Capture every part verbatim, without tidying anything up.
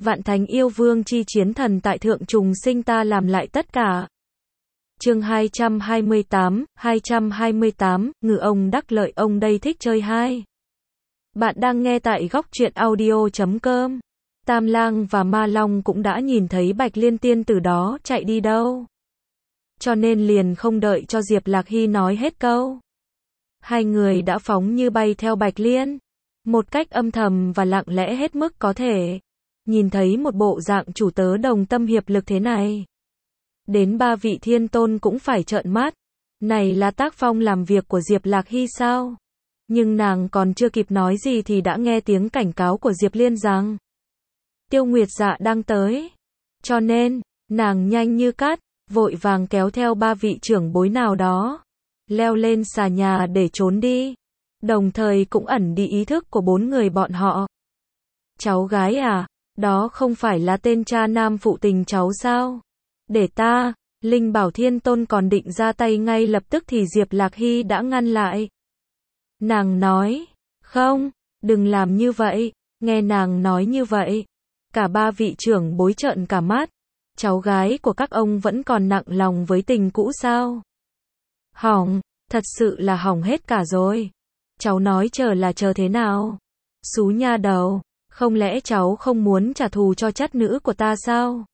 Vạn thánh yêu vương chi chiến thần tại thượng trùng sinh ta làm lại tất cả. Chương hai trăm hai mươi tám, hai trăm hai mươi tám, ngư ông đắc lợi ông đây thích chơi hai. Bạn đang nghe tại góc truyện audio chấm com. Tam Lang và Ma Long cũng đã nhìn thấy Bạch Liên tiên tử đó chạy đi đâu. Cho nên liền không đợi cho Diệp Lạc Hy nói hết câu. Hai người đã phóng như bay theo Bạch Liên. Một cách âm thầm và lặng lẽ hết mức có thể. Nhìn thấy một bộ dạng chủ tớ đồng tâm hiệp lực thế này. Đến ba vị thiên tôn cũng phải trợn mắt. Này là tác phong làm việc của Diệp Lạc Hy sao? Nhưng nàng còn chưa kịp nói gì thì đã nghe tiếng cảnh cáo của Diệp Liên rằng Tiêu Nguyệt Dạ đang tới. Cho nên, nàng nhanh như cát, vội vàng kéo theo ba vị trưởng bối nào đó, leo lên xà nhà để trốn đi. Đồng thời cũng ẩn đi ý thức của bốn người bọn họ. Cháu gái à, đó không phải là tên cha nam phụ tình cháu sao? Để ta, Linh Bảo Thiên Tôn còn định ra tay ngay lập tức thì Diệp Lạc Hy đã ngăn lại. Nàng nói, không, đừng làm như vậy. Nghe nàng nói như vậy, cả ba vị trưởng bối trợn cả mắt. Cháu gái của các ông vẫn còn nặng lòng với tình cũ sao? Hỏng, thật sự là hỏng hết cả rồi. Cháu nói chờ là chờ thế nào? Xú nha đầu, không lẽ cháu không muốn trả thù cho chất nữ của ta sao?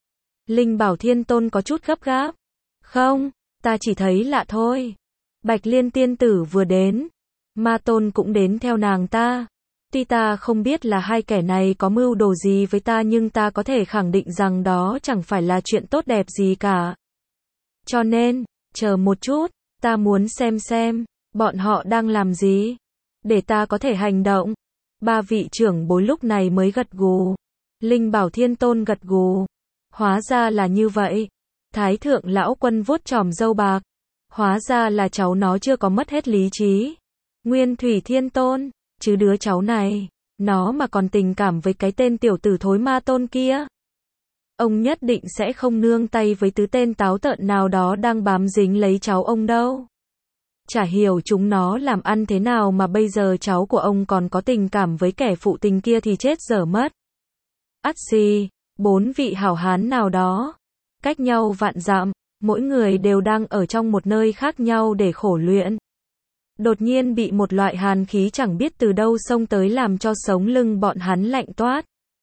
Linh Bảo Thiên Tôn có chút gấp gáp. Không, ta chỉ thấy lạ thôi. Bạch Liên tiên tử vừa đến, Ma Tôn cũng đến theo nàng ta. Tuy ta không biết là hai kẻ này có mưu đồ gì với ta nhưng ta có thể khẳng định rằng đó chẳng phải là chuyện tốt đẹp gì cả. Cho nên, chờ một chút, ta muốn xem xem, bọn họ đang làm gì, để ta có thể hành động. Ba vị trưởng bối lúc này mới gật gù. Linh Bảo Thiên Tôn gật gù. Hóa ra là như vậy. Thái thượng lão quân vuốt chòm râu bạc. Hóa ra là cháu nó chưa có mất hết lý trí. Nguyên Thủy Thiên Tôn, chứ đứa cháu này, nó mà còn tình cảm với cái tên tiểu tử thối Ma Tôn kia. Ông nhất định sẽ không nương tay với tứ tên táo tợn nào đó đang bám dính lấy cháu ông đâu. Chả hiểu chúng nó làm ăn thế nào mà bây giờ cháu của ông còn có tình cảm với kẻ phụ tình kia thì chết dở mất. Ắt xì, bốn vị hảo hán nào đó, cách nhau vạn dặm, mỗi người đều đang ở trong một nơi khác nhau để khổ luyện. Đột nhiên bị một loại hàn khí chẳng biết từ đâu xông tới làm cho sống lưng bọn hắn lạnh toát.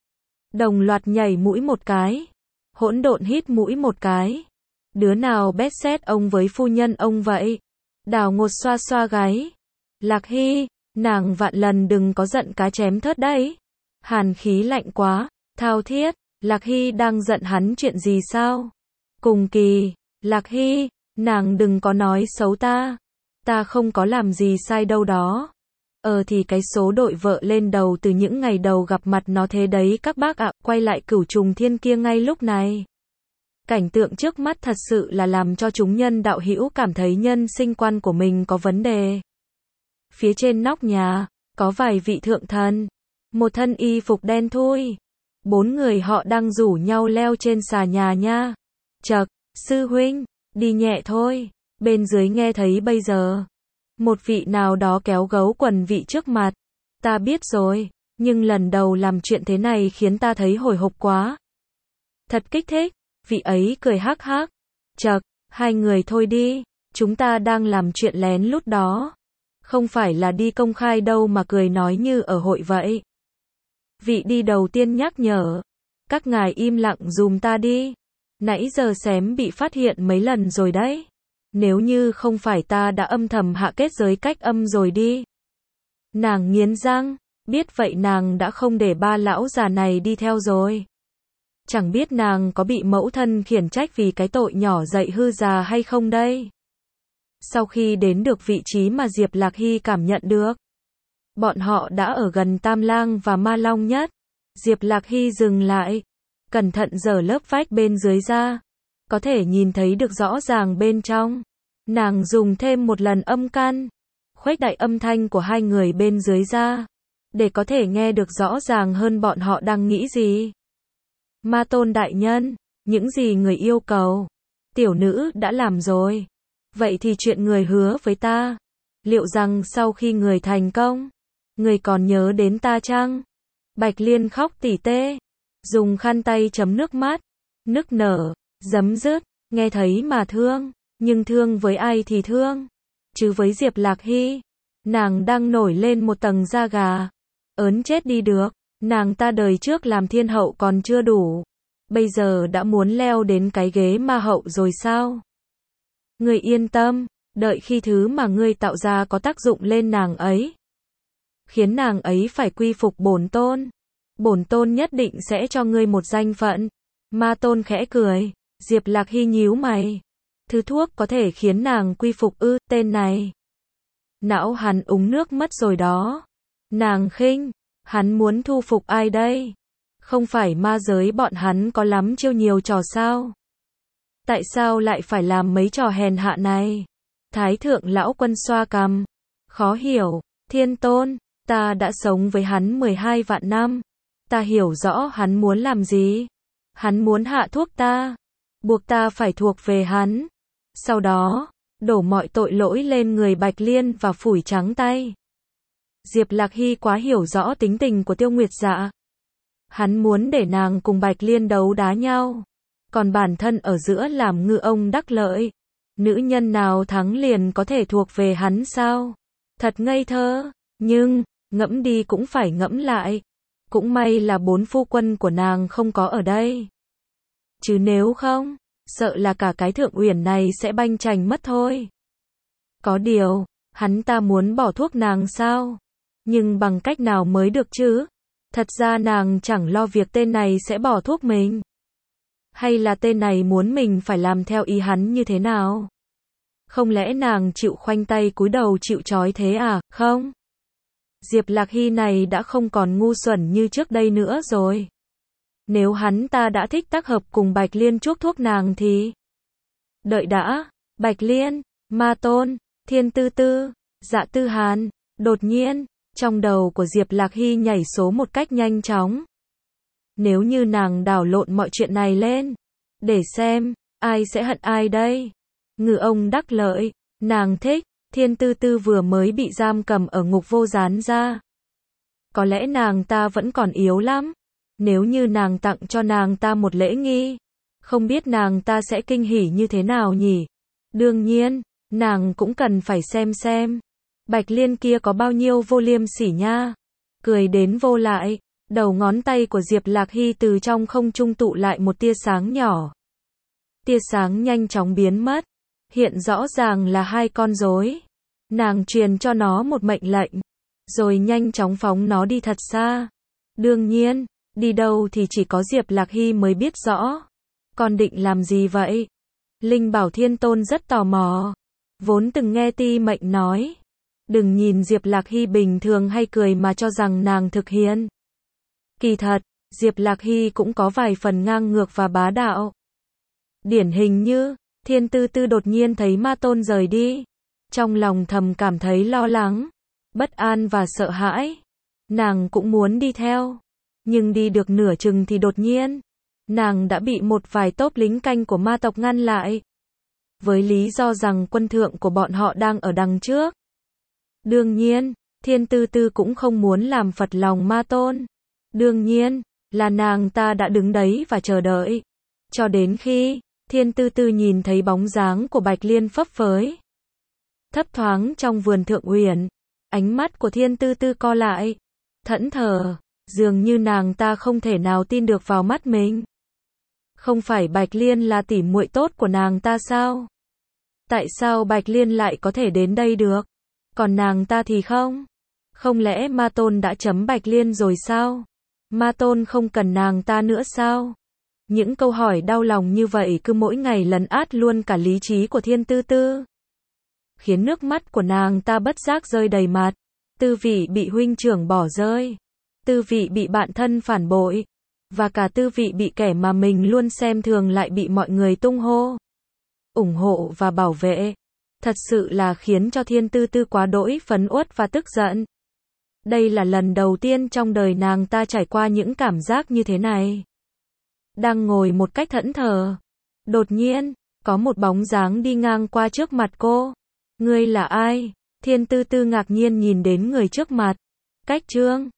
Đồng loạt nhảy mũi một cái. Hỗn độn hít mũi một cái. Đứa nào bét xét ông với phu nhân ông vậy? Đào Ngột xoa xoa gáy. Lạc Hy, nàng vạn lần đừng có giận cá chém thớt đấy. Hàn khí lạnh quá, thao thiết, Lạc Hy đang giận hắn chuyện gì sao? Cùng kỳ, Lạc Hy, nàng đừng có nói xấu ta. Ta không có làm gì sai đâu đó. Ờ thì cái số đội vợ lên đầu từ những ngày đầu gặp mặt nó thế đấy các bác ạ. Quay lại Cửu Trùng Thiên kia ngay lúc này. Cảnh tượng trước mắt thật sự là làm cho chúng nhân đạo hữu cảm thấy nhân sinh quan của mình có vấn đề. Phía trên nóc nhà, có vài vị thượng thần. Một thân y phục đen thui. Bốn người họ đang rủ nhau leo trên xà nhà nha. Chậc, sư huynh, đi nhẹ thôi. Bên dưới nghe thấy bây giờ. Một vị nào đó kéo gấu quần vị trước mặt. Ta biết rồi, nhưng lần đầu làm chuyện thế này khiến ta thấy hồi hộp quá. Thật kích thích, vị ấy cười hắc hắc. Chậc, hai người thôi đi, chúng ta đang làm chuyện lén lút đó. Không phải là đi công khai đâu mà cười nói như ở hội vậy. Vị đi đầu tiên nhắc nhở. Các ngài im lặng dùm ta đi. Nãy giờ xém bị phát hiện mấy lần rồi đấy. Nếu như không phải ta đã âm thầm hạ kết giới cách âm rồi đi. Nàng nghiến răng, biết vậy nàng đã không để ba lão già này đi theo rồi. Chẳng biết nàng có bị mẫu thân khiển trách vì cái tội nhỏ dạy hư già hay không đây. Sau khi đến được vị trí mà Diệp Lạc Hy cảm nhận được, bọn họ đã ở gần Tam Lang và Ma Long nhất. Diệp Lạc Hy dừng lại, cẩn thận giở lớp vách bên dưới ra. Có thể nhìn thấy được rõ ràng bên trong. Nàng dùng thêm một lần âm căn, khuếch đại âm thanh của hai người bên dưới ra, để có thể nghe được rõ ràng hơn bọn họ đang nghĩ gì. Ma Tôn đại nhân, những gì người yêu cầu, tiểu nữ đã làm rồi. Vậy thì chuyện người hứa với ta, liệu rằng sau khi người thành công, người còn nhớ đến ta chăng? Bạch Liên khóc tỉ tê. dùng khăn tay chấm nước mắt, nức nở, giấm dứt, nghe thấy mà thương, nhưng thương với ai thì thương, chứ với Diệp Lạc Hy, nàng đang nổi lên một tầng da gà, ớn chết đi được, nàng ta đời trước làm thiên hậu còn chưa đủ, bây giờ đã muốn leo đến cái ghế ma hậu rồi sao? Ngươi yên tâm, đợi khi thứ mà ngươi tạo ra có tác dụng lên nàng ấy, khiến nàng ấy phải quy phục bổn tôn, bổn tôn nhất định sẽ cho ngươi một danh phận. Ma Tôn khẽ cười, Diệp Lạc Hy nhíu mày, thứ thuốc có thể khiến nàng quy phục ư? Tên này, não hắn uống nước mất rồi đó. Nàng khinh, hắn muốn thu phục ai đây? Không phải ma giới bọn hắn có lắm chiêu nhiều trò sao? Tại sao lại phải làm mấy trò hèn hạ này? Thái thượng lão quân xoa cằm, khó hiểu, Thiên Tôn, ta đã sống với hắn mười hai vạn năm, ta hiểu rõ hắn muốn làm gì. Hắn muốn hạ thuốc ta, buộc ta phải thuộc về hắn, sau đó, đổ mọi tội lỗi lên người Bạch Liên và phủi trắng tay. Diệp Lạc Hy quá hiểu rõ tính tình của Tiêu Nguyệt Dạ. Hắn muốn để nàng cùng Bạch Liên đấu đá nhau, còn bản thân ở giữa làm ngư ông đắc lợi. Nữ nhân nào thắng liền có thể thuộc về hắn sao? Thật ngây thơ, nhưng, ngẫm đi cũng phải ngẫm lại. Cũng may là bốn phu quân của nàng không có ở đây. Chứ nếu không, sợ là cả cái Thượng Uyển này sẽ banh chành mất thôi. Có điều, hắn ta muốn bỏ thuốc nàng sao? Nhưng bằng cách nào mới được chứ? Thật ra nàng chẳng lo việc tên này sẽ bỏ thuốc mình. Hay là tên này muốn mình phải làm theo ý hắn như thế nào? Không lẽ nàng chịu khoanh tay cúi đầu chịu trói thế à? Không. Diệp Lạc Hy này đã không còn ngu xuẩn như trước đây nữa rồi. Nếu hắn ta đã thích tác hợp cùng Bạch Liên chuốc thuốc nàng thì... Đợi đã, Bạch Liên, Ma Tôn, Thiên Tư Tư, Dạ Tư Hàn, đột nhiên, trong đầu của Diệp Lạc Hy nhảy số một cách nhanh chóng. Nếu như nàng đảo lộn mọi chuyện này lên, để xem, ai sẽ hận ai đây? Ngư ông đắc lợi, nàng thích, Thiên Tư Tư vừa mới bị giam cầm ở ngục vô gián ra. Có lẽ nàng ta vẫn còn yếu lắm. Nếu như nàng tặng cho nàng ta một lễ nghi, không biết nàng ta sẽ kinh hỉ như thế nào nhỉ? Đương nhiên, nàng cũng cần phải xem xem. Bạch Liên kia có bao nhiêu vô liêm sỉ nha. Cười đến vô lại, đầu ngón tay của Diệp Lạc Hy từ trong không trung tụ lại một tia sáng nhỏ. Tia sáng nhanh chóng biến mất. Hiện rõ ràng là hai con rối. Nàng truyền cho nó một mệnh lệnh, rồi nhanh chóng phóng nó đi thật xa. Đương nhiên, đi đâu thì chỉ có Diệp Lạc Hy mới biết rõ. Con định làm gì vậy? Linh Bảo Thiên Tôn rất tò mò. Vốn từng nghe Ti Mệnh nói. Đừng nhìn Diệp Lạc Hy bình thường hay cười mà cho rằng nàng thực hiền. Kỳ thật, Diệp Lạc Hy cũng có vài phần ngang ngược và bá đạo. Điển hình như, Thiên Tư Tư đột nhiên thấy Ma Tôn rời đi. Trong lòng thầm cảm thấy lo lắng, bất an và sợ hãi. Nàng cũng muốn đi theo. Nhưng đi được nửa chừng thì đột nhiên, nàng đã bị một vài tốp lính canh của ma tộc ngăn lại. Với lý do rằng quân thượng của bọn họ đang ở đằng trước. Đương nhiên, Thiên Tư Tư cũng không muốn làm phật lòng Ma Tôn. Đương nhiên, là nàng ta đã đứng đấy và chờ đợi. Cho đến khi, Thiên Tư Tư nhìn thấy bóng dáng của Bạch Liên phấp phới. Thấp thoáng trong vườn Thượng Uyển, ánh mắt của Thiên Tư Tư co lại, thẫn thờ, dường như nàng ta không thể nào tin được vào mắt mình. Không phải Bạch Liên là tỉ muội tốt của nàng ta sao? Tại sao Bạch Liên lại có thể đến đây được? Còn nàng ta thì không? Không lẽ Ma Tôn đã chấm Bạch Liên rồi sao? Ma Tôn không cần nàng ta nữa sao? Những câu hỏi đau lòng như vậy cứ mỗi ngày lấn át luôn cả lý trí của Thiên Tư Tư. Khiến nước mắt của nàng ta bất giác rơi đầy mặt. Tư vị bị huynh trưởng bỏ rơi. Tư vị bị bạn thân phản bội. Và cả tư vị bị kẻ mà mình luôn xem thường lại bị mọi người tung hô, ủng hộ và bảo vệ. Thật sự là khiến cho Thiên Tư Tư quá đỗi phấn uất và tức giận. Đây là lần đầu tiên trong đời nàng ta trải qua những cảm giác như thế này. Đang ngồi một cách thẫn thờ. Đột nhiên, có một bóng dáng đi ngang qua trước mặt cô. Ngươi là ai? Thiên Tư Tư ngạc nhiên nhìn đến người trước mặt. Cách Trương,